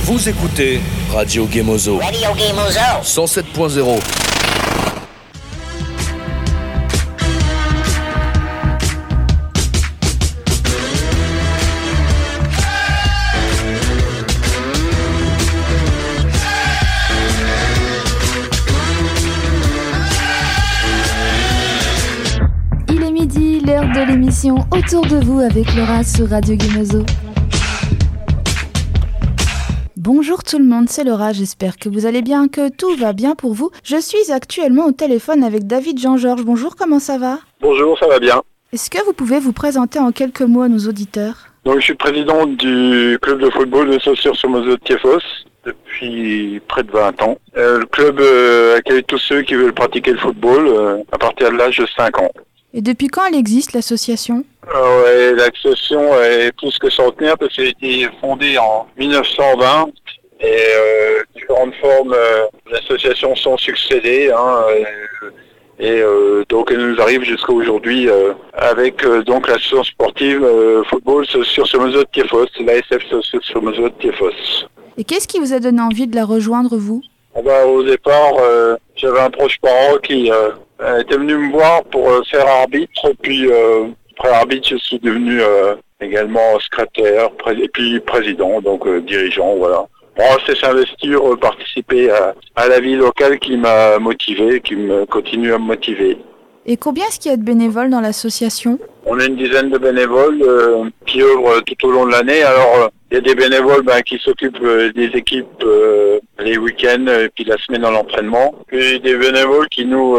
Vous écoutez Radio Gemozo. Radio Gemozo. 107.0. Il est midi, l'heure de l'émission Autour de vous avec Laura sur Radio Gemozo. Bonjour tout le monde, c'est Laura, j'espère que vous allez bien, que tout va bien pour vous. Je suis actuellement au téléphone avec David Jean-Georges. Bonjour, comment ça va ? Bonjour, ça va bien. Est-ce que vous pouvez vous présenter en quelques mots à nos auditeurs ? Donc, je suis président du club de football de Saussure-sur-Moselle de Thiéfos depuis près de 20 ans. Le club accueille tous ceux qui veulent pratiquer le football à partir de l'âge de 5 ans. Et depuis quand elle existe, l'association ? Ouais, l'association est plus que centenaire parce qu'elle a été fondée en 1920 et différentes formes d'associations sont succédées. Donc elle nous arrive jusqu'à aujourd'hui avec donc l'association sportive football Saussure-sur-Moselle de Thiéfos, l'ASF Saussure-sur-Moselle de Thiéfos. Et qu'est-ce qui vous a donné envie de la rejoindre, vous ? Au départ, j'avais un proche parent qui était venu me voir pour faire arbitre, puis après arbitre, je suis devenu également secrétaire et puis président, donc dirigeant, voilà. Bon, c'est s'investir, participer à la vie locale qui m'a motivé, qui me continue à me motiver. Et combien est-ce qu'il y a de bénévoles dans l'association ? On a une dizaine de bénévoles qui œuvrent tout au long de l'année. Alors, il y a des bénévoles qui s'occupent des équipes les week-ends et puis la semaine à l'entraînement. Puis des bénévoles qui nous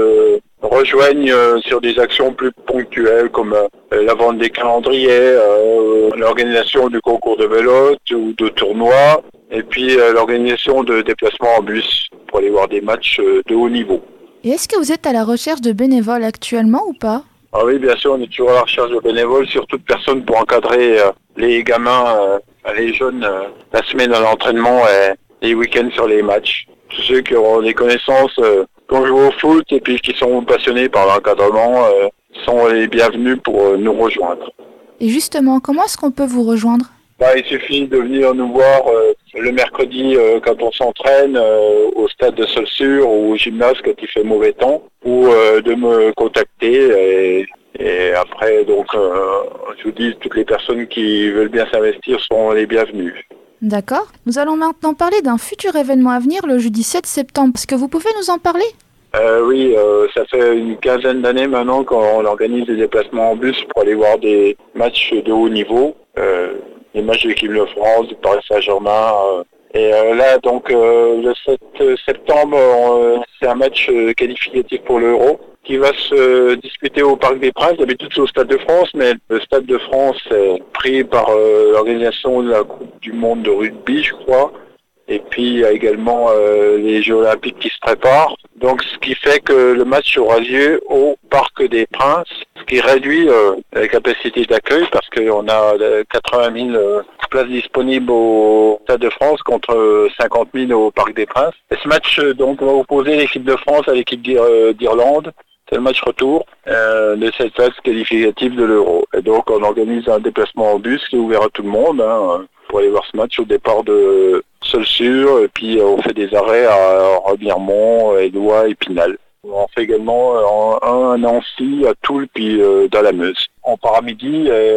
rejoignent sur des actions plus ponctuelles comme la vente des calendriers, l'organisation du concours de vélo ou de tournois, et puis l'organisation de déplacements en bus pour aller voir des matchs de haut niveau. Et est-ce que vous êtes à la recherche de bénévoles actuellement ou pas ? Ah oui, bien sûr, on est toujours à la recherche de bénévoles, surtout de personnes pour encadrer les gamins, les jeunes, la semaine à l'entraînement et les week-ends sur les matchs. Tous ceux qui auront des connaissances, qui ont joué au foot et puis qui sont passionnés par l'encadrement, sont les bienvenus pour nous rejoindre. Et justement, comment est-ce qu'on peut vous rejoindre ? Il suffit de venir nous voir le mercredi quand on s'entraîne au stade de Saussure ou au gymnase quand il fait mauvais temps, ou de me contacter et après donc je vous dis, toutes les personnes qui veulent bien s'investir sont les bienvenues. D'accord. Nous allons maintenant parler d'un futur événement à venir le jeudi 7 septembre. Est-ce que vous pouvez nous en parler ? Oui, ça fait une quinzaine d'années maintenant qu'on organise des déplacements en bus pour aller voir des matchs de haut niveau. Les matchs de l'équipe de France, du Paris Saint-Germain. Et là, donc, le 7 septembre, c'est un match qualificatif pour l'Euro qui va se disputer au Parc des Princes. D'habitude, c'est au Stade de France, mais le Stade de France est pris par l'organisation de la Coupe du Monde de rugby, je crois. Et puis, il y a également les Jeux Olympiques qui se préparent. Donc, ce qui fait que le match aura lieu au Parc des Princes, ce qui réduit la capacité d'accueil parce qu'on a 80 000 places disponibles au Stade de France contre 50 000 au Parc des Princes. Et ce match donc va opposer l'équipe de France à l'équipe d'Irlande. C'est le match retour de cette phase qualificative de l'Euro. Et donc, on organise un déplacement en bus qui est ouvert à tout le monde pour aller voir ce match au départ de Saussure, et puis on fait des arrêts à Remiremont, Éloie et Pinal. On fait également un à Nancy, à Toul, puis dans la Meuse. On part à midi et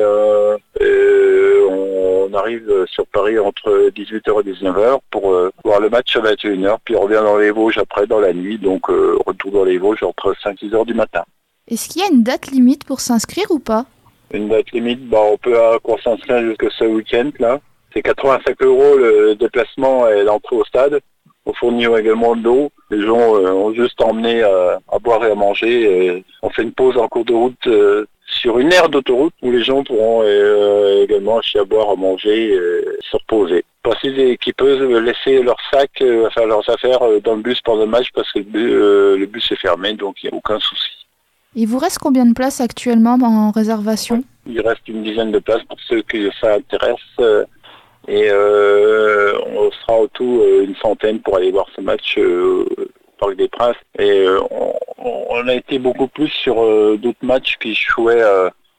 on arrive sur Paris entre 18h et 19h pour voir le match à 21h, puis on revient dans les Vosges après dans la nuit, donc retour dans les Vosges entre 5 et 6h du matin. Est-ce qu'il y a une date limite pour s'inscrire ou pas ? Une date limite, on peut s'inscrire jusqu'à ce week-end là. C'est 85 € le déplacement et l'entrée au stade. On fournit également de l'eau. Les gens ont juste emmené à boire et à manger. Et on fait une pause en cours de route sur une aire d'autoroute où les gens pourront également acheter à boire, à manger et se reposer. Préciser qu'ils peuvent laisser leurs sacs, leurs affaires dans le bus pendant le match parce que le bus est fermé, donc il n'y a aucun souci. Il vous reste combien de places actuellement en réservation ? Il reste une dizaine de places pour ceux que ça intéresse. Et on sera au tout une centaine pour aller voir ce match au Parc des Princes. Et on a été beaucoup plus sur d'autres matchs qui jouaient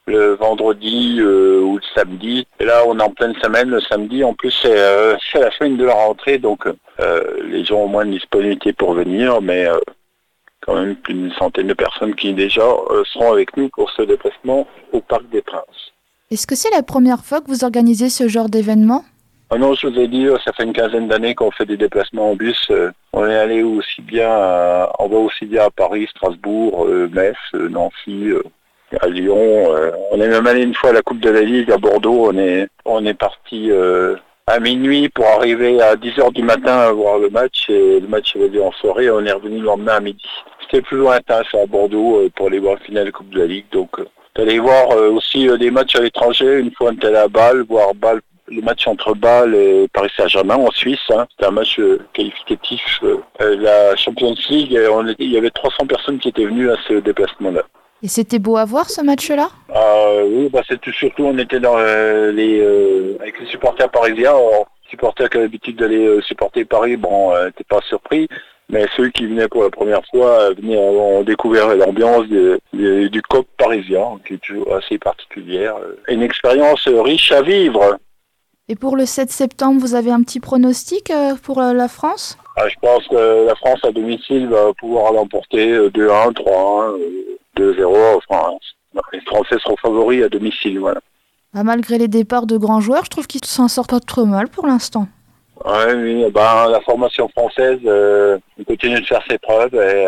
le vendredi ou le samedi. Et là, on est en pleine semaine. Le samedi, en plus, c'est la semaine de la rentrée, donc les gens ont moins de disponibilité pour venir, mais quand même plus d'une centaine de personnes qui déjà seront avec nous pour ce déplacement au Parc des Princes. Est-ce que c'est la première fois que vous organisez ce genre d'événement ? Ah non, je vous ai dit, ça fait une quinzaine d'années qu'on fait des déplacements en bus. On est allé aussi bien on va aussi bien à Paris, Strasbourg, Metz, Nancy, à Lyon. On est même allé une fois à la Coupe de la Ligue à Bordeaux. On est parti à minuit pour arriver à 10h du matin à voir le match. Et le match avait lieu en soirée. On est revenu le lendemain à midi. C'était plus lointain, c'est à Bordeaux, pour aller voir la finale de la Coupe de la Ligue. Donc, d'aller voir aussi des matchs à l'étranger. Une fois, on est allé à Bâle, voir Bâle. Le match entre Bâle et Paris Saint-Germain en Suisse, c'était un match qualificatif. La Champions League, il y avait 300 personnes qui étaient venues à ce déplacement-là. Et c'était beau à voir ce match-là ? Oui, c'était surtout, on était dans avec les supporters parisiens. Les supporters qui avaient l'habitude d'aller supporter Paris, n'étaient pas surpris. Mais ceux qui venaient pour la première fois ont découvert l'ambiance du COP parisien, qui est toujours assez particulière. Une expérience riche à vivre. Et pour le 7 septembre, vous avez un petit pronostic pour la France ? Je pense que la France à domicile va pouvoir l'emporter 2-1, 3-1, 2-0. Enfin, les Français seront favoris à domicile, voilà. Malgré les départs de grands joueurs, je trouve qu'ils s'en sortent pas trop mal pour l'instant. Oui, la formation française continue de faire ses preuves et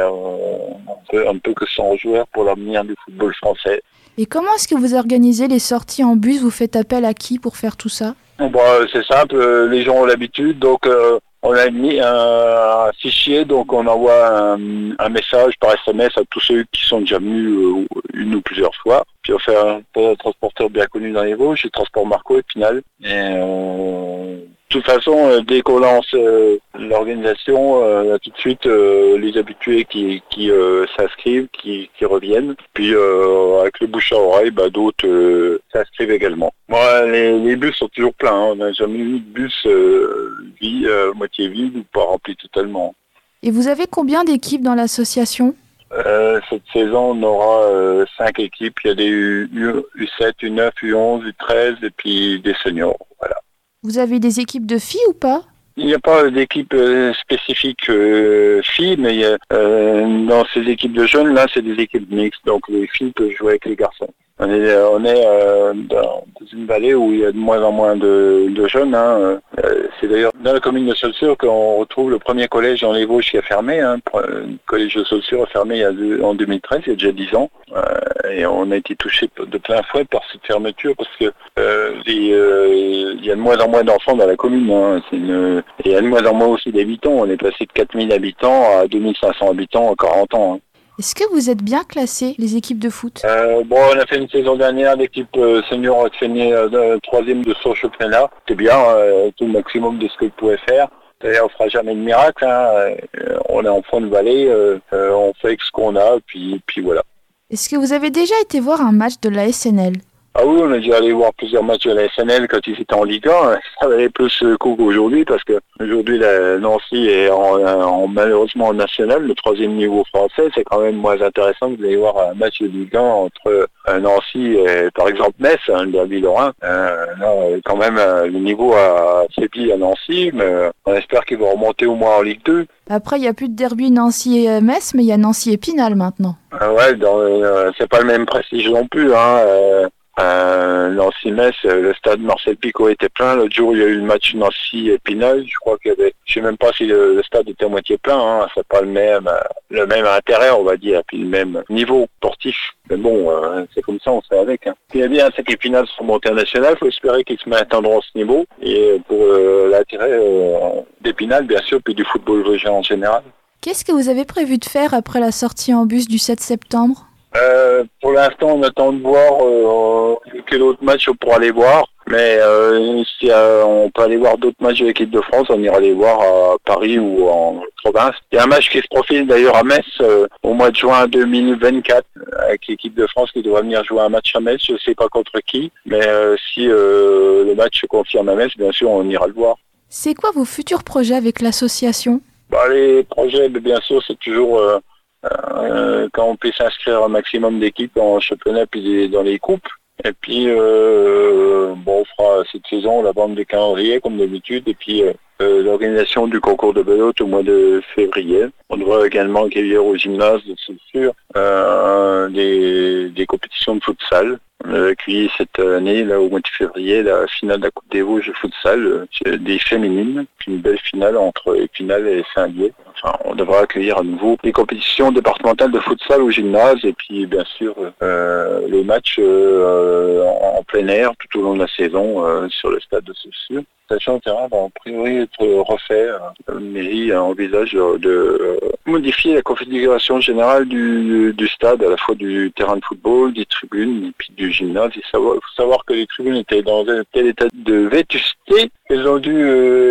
un peu que 100 joueurs pour l'avenir du football français. Et comment est-ce que vous organisez les sorties en bus ? Vous faites appel à qui pour faire tout ça ? C'est simple, les gens ont l'habitude, donc on a mis un fichier, donc on envoie un message par SMS à tous ceux qui sont déjà venus une ou plusieurs fois. Puis on fait un transporteur bien connu dans les Vosges, le Transport Marco Épinal. Et de toute façon, dès qu'on lance l'organisation, il y a tout de suite les habitués qui s'inscrivent, qui reviennent. Puis avec le bouche à oreille, d'autres s'inscrivent également. Les bus sont toujours pleins. On n'a jamais eu de bus moitié vide ou pas rempli totalement. Et vous avez combien d'équipes dans l'association ? Cette saison, on aura 5 équipes. Il y a des U7, U9, U11, U13 et puis des seniors. Voilà. Vous avez des équipes de filles ou pas ? Il n'y a pas d'équipe spécifique filles, mais dans ces équipes de jeunes, là, c'est des équipes mixtes. Donc les filles peuvent jouer avec les garçons. On est dans une vallée où il y a de moins en moins de jeunes. C'est d'ailleurs dans la commune de Saulsures qu'on retrouve le premier collège dans les Vosges qui a fermé. Le collège de Saulsures a fermé en 2013, il y a déjà 10 ans. Et on a été touché de plein fouet par cette fermeture parce que il y a de moins en moins d'enfants dans la commune. Et il y a de moins en moins aussi d'habitants. On est passé de 4000 habitants à 2500 habitants en 40 ans. Est-ce que vous êtes bien classés, les équipes de foot ? On a fait une saison dernière, l'équipe senior a fini 3e de son championnat. C'est bien, tout le maximum de ce qu'elle pouvait faire. D'ailleurs, on fera jamais de miracle. On est en fond de vallée, on fait avec ce qu'on a, puis voilà. Est-ce que vous avez déjà été voir un match de la SNL ? Ah oui, on a déjà allé voir plusieurs matchs de la SNL quand ils étaient en Ligue 1. Ça valait plus le coup qu'aujourd'hui parce que aujourd'hui la Nancy est malheureusement en national, le 3e niveau français. C'est quand même moins intéressant que d'aller voir un match de Ligue 1 entre Nancy et par exemple Metz, le derby lorrain. Quand même le niveau a faibli à Nancy, mais on espère qu'ils vont remonter au moins en Ligue 2. Après, il n'y a plus de derby Nancy et Metz, mais il y a Nancy Épinal maintenant. C'est pas le même prestige non plus. Nancy-Metz, le stade Marcel Picot était plein. L'autre jour, il y a eu le match Nancy-Épinal. Je crois qu'il y avait, je sais même pas si le stade était à moitié plein. C'est pas le même intérêt, on va dire, puis le même niveau sportif. Mais bon, c'est comme ça, on fait avec. Ce qui est bien, c'est que les finales sont montées en national. Il faut espérer qu'ils se maintiendront à ce niveau. Et pour l'intérêt d'Épinal, bien sûr, puis du football vosgien en général. Qu'est-ce que vous avez prévu de faire après la sortie en bus du 7 septembre ? Pour l'instant, on attend de voir quel autre match on pourra aller voir. Mais si on peut aller voir d'autres matchs de l'équipe de France, on ira les voir à Paris ou en province. Il y a un match qui se profile d'ailleurs à Metz au mois de juin 2024 avec l'équipe de France qui devrait venir jouer un match à Metz. Je ne sais pas contre qui, mais si le match se confirme à Metz, bien sûr, on ira le voir. C'est quoi vos futurs projets avec l'association ? Les projets, bien sûr, c'est toujours quand on peut s'inscrire un maximum d'équipes en championnat puis dans les coupes. Et puis, on fera cette saison la bande de calendrier comme d'habitude. Et puis, l'organisation du concours de belote au mois de février. On devra également accueillir au gymnase, c'est sûr, des compétitions de futsal. On a accueilli cette année, là, au mois de février, la finale de la Coupe des Vosges de futsal, des féminines. Puis une belle finale entre Épinal et Saint-Dié. Enfin, on devra accueillir à nouveau les compétitions départementales de futsal au gymnase et puis bien sûr les matchs en plein air tout au long de la saison sur le stade de Saussure. Sachant que le terrain va a priori être refait. La mairie envisage de modifier la configuration générale du stade, à la fois du terrain de football, des tribunes et puis du gymnase. Il faut savoir que les tribunes étaient dans un tel état de vétusté qu'elles ont dû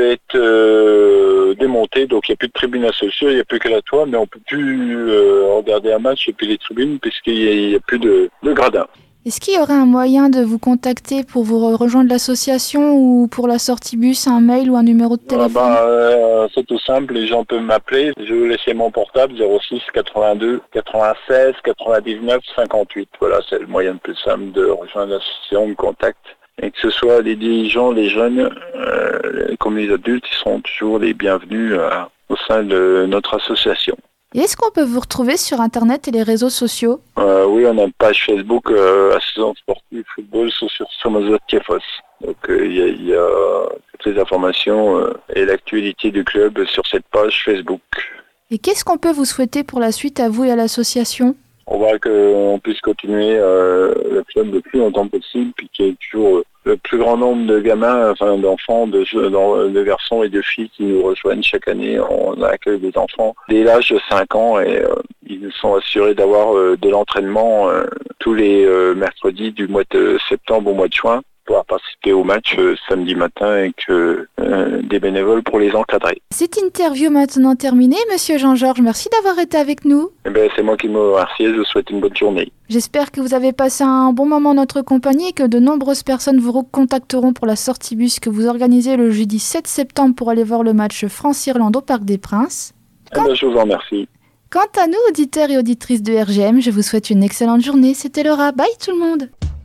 être démontées. Donc il n'y a plus de tribunes à Saussure, il n'y a plus que la toile, mais on ne peut plus regarder un match depuis les tribunes puisqu'il n'y a plus de gradins. Est-ce qu'il y aurait un moyen de vous contacter pour vous rejoindre l'association ou pour la sortie bus, un mail ou un numéro de téléphone? C'est tout simple, les gens peuvent m'appeler. Je vais vous laisser mon portable 06 82 96 99 58. Voilà, c'est le moyen le plus simple de rejoindre l'association, me contact. Et que ce soit les dirigeants, les jeunes, comme les adultes, ils seront toujours les bienvenus au sein de notre association. Et est-ce qu'on peut vous retrouver sur Internet et les réseaux sociaux? Oui, on a une page Facebook, Association sportive football sur Somozot Tiefos. Donc il y a toutes les informations et l'actualité du club sur cette page Facebook. Et qu'est-ce qu'on peut vous souhaiter pour la suite à vous et à l'association? On voit qu'on puisse continuer le club le plus longtemps possible, puis qu'il y ait toujours le plus grand nombre de gamins, enfin d'enfants, de garçons et de filles qui nous rejoignent chaque année. On accueille des enfants dès l'âge de 5 ans et ils nous sont assurés d'avoir de l'entraînement tous les mercredis du mois de septembre au mois de juin, pouvoir participer au match samedi matin avec des bénévoles pour les encadrer. Cette interview maintenant terminée, Monsieur Jean-Georges, merci d'avoir été avec nous. C'est moi qui me remercie, je vous souhaite une bonne journée. J'espère que vous avez passé un bon moment en notre compagnie et que de nombreuses personnes vous recontacteront pour la sortie bus que vous organisez le jeudi 7 septembre pour aller voir le match France-Irlande au Parc des Princes. Je vous en remercie. Quant à nous, auditeurs et auditrices de RGM, je vous souhaite une excellente journée. C'était Laura. Bye tout le monde.